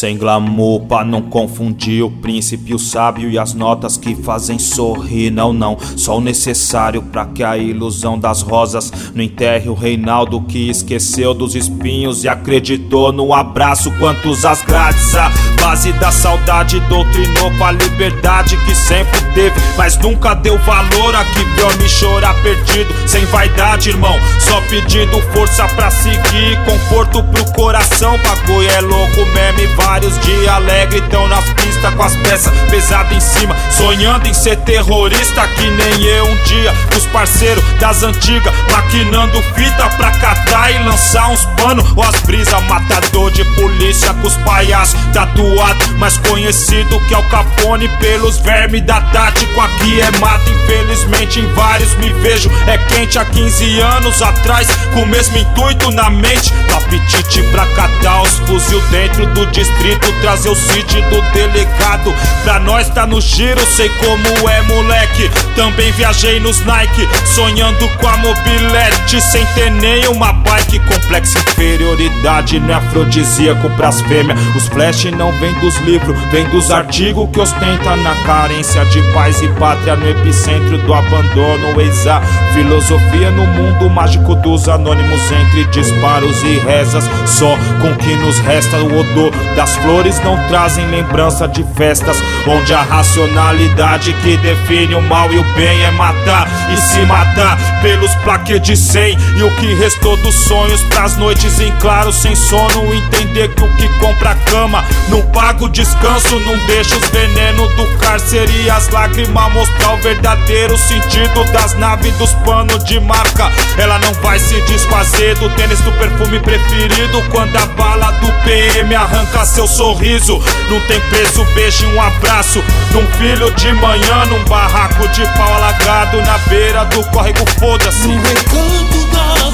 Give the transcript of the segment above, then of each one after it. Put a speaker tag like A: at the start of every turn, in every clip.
A: Sem glamour pra não confundir o príncipe, o sábio e as notas que fazem sorrir. Não, não, só o necessário pra que a ilusão das rosas não enterre o Reinaldo que esqueceu dos espinhos e acreditou no abraço. Quantos as grades, a base da saudade doutrinou pra liberdade que sempre teve, mas nunca deu valor a que viu me chorar perdido. Sem vaidade, irmão, só pedindo força pra seguir, conforto pro coração. Bagulho é louco mesmo, vários dias alegre tão nas pistas com as peças pesadas em cima, sonhando em ser terrorista que nem eu um dia. Os parceiros das antigas maquinando fita pra catar e lançar uns panos, ou as brisas matador de polícia com os palhaços tatuado, mais conhecido que é o Capone pelos vermes da tático. Aqui é mata, infelizmente em vários me vejo. É quente há 15 anos atrás, com o mesmo intuito na mente, no apetite pra catar os fuzil dentro do distrito, trazer o Cid do delegado. Pra nós tá no giro, sei como é moleque. Também viajei nos Nike, sonhando com a mobilete, sem ter nenhuma bike. Complexo inferioridade não é afrodisíaco pras fêmeas. Os flash não vem dos livros, vem dos artigos que ostenta na carência de paz e pátria, no epicentro do abandono. Eis a filosofia no mundo mágico dos anônimos, entre disparos e rezas. Só com que nos resta o odor das flores não trazem lembrança de festas, onde a racionalidade que define o mal e o bem é matar e se matar pelos plaquês de 100. E o que restou dos sonhos pras noites em claro sem sono, entender que o que compra a cama não paga o descanso, não deixa os venenos do cárcere e as lágrimas mostrar o verdadeiro sentido das naves dos panos de marca. Ela não vai se desfazer do tênis do perfume preferido quando a bala do PM arranca seu sorriso. Não tem preço, beijo e um abraço num filho de manhã, num barraco de pau alagado na beira do córrego, foda-se.
B: No recanto das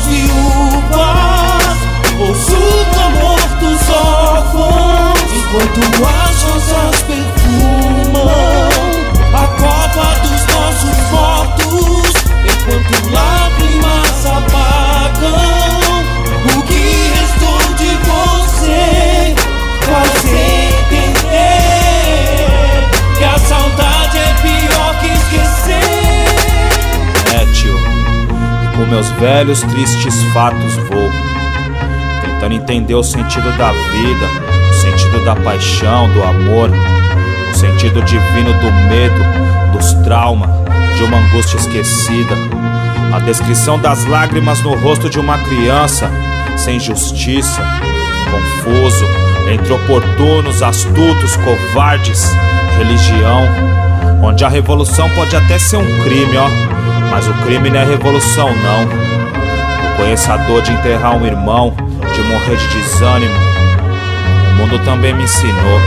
B: viúvas, ouço o clamor dos órfãos, enquanto as rosas perfumam a cova dos nossos mortos, enquanto lágrimas apagam o que restou de você. Fazer entender que a saudade é pior que esquecer.
A: É, tio, e com meus velhos tristes fatos vou tentando entender o sentido da vida, o sentido da paixão, do amor, o sentido divino do medo, dos traumas, de uma angústia esquecida. A descrição das lágrimas no rosto de uma criança, sem justiça, confuso, entre oportunos, astutos, covardes, religião, onde a revolução pode até ser um crime, ó, mas o crime não é revolução, não. Eu conheço a dor de enterrar um irmão, de morrer de desânimo. O mundo também me ensinou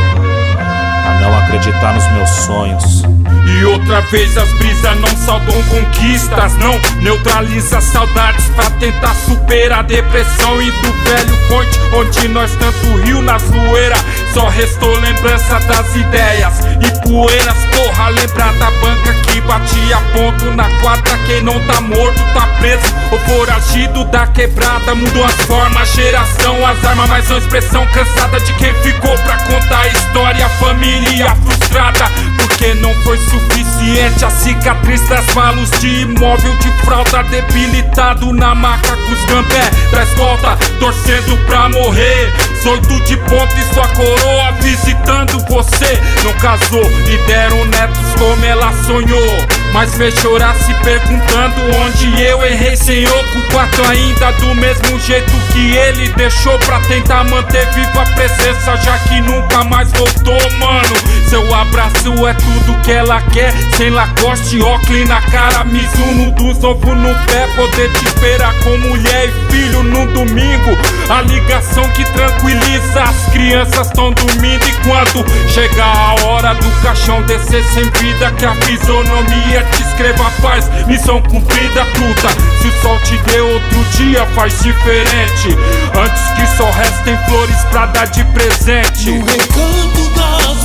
A: a não acreditar nos meus sonhos.
C: E outra vez as brisas não saudam conquistas, não neutraliza saudades pra tentar superar a depressão. E do velho fonte onde nós tanto riu na zoeira, só restou lembrança das ideias e poeiras. Porra, lembrar da banca que batia ponto na quadra. Quem não tá morto tá preso ou foragido da quebrada. Mudou as formas, geração, as armas, mas são expressão cansada de quem ficou pra contar a história. Família frustrada porque não foi suficiente a cicatriz das malos de imóvel de fralda, debilitado na maca com os gambé, traz volta, torcendo pra morrer. 18 de ponto e sua coroa visitando você. Não casou e deram netos como ela sonhou, mas fez chorar se perguntando onde eu errei, senhor. Culpado ainda do mesmo jeito que ele deixou pra tentar manter viva a presença, já que nunca mais voltou, mano. Seu abraço é tudo que ela quer, sem Lacoste, óculos na cara, Mizuno dos ovos no pé. Poder te esperar com mulher e filho no domingo, a ligação que tranquiliza, as crianças estão dormindo. E quando chega a hora do caixão descer sem vida, que a fisionomia te escreva paz, missão cumprida, truta. Se o sol te deu outro dia, faz diferente, antes que só restem flores pra dar de presente.
B: No recanto das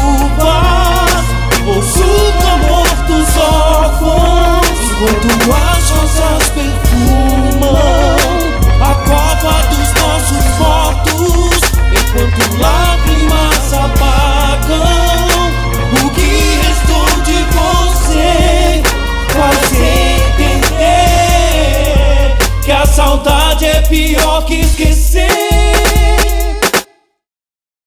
B: viúvas, ouço o clamor dos órfãos, enquanto as rosas perfumam a cova dos nossos mortos, enquanto lágrimas Saudade é pior que esquecer.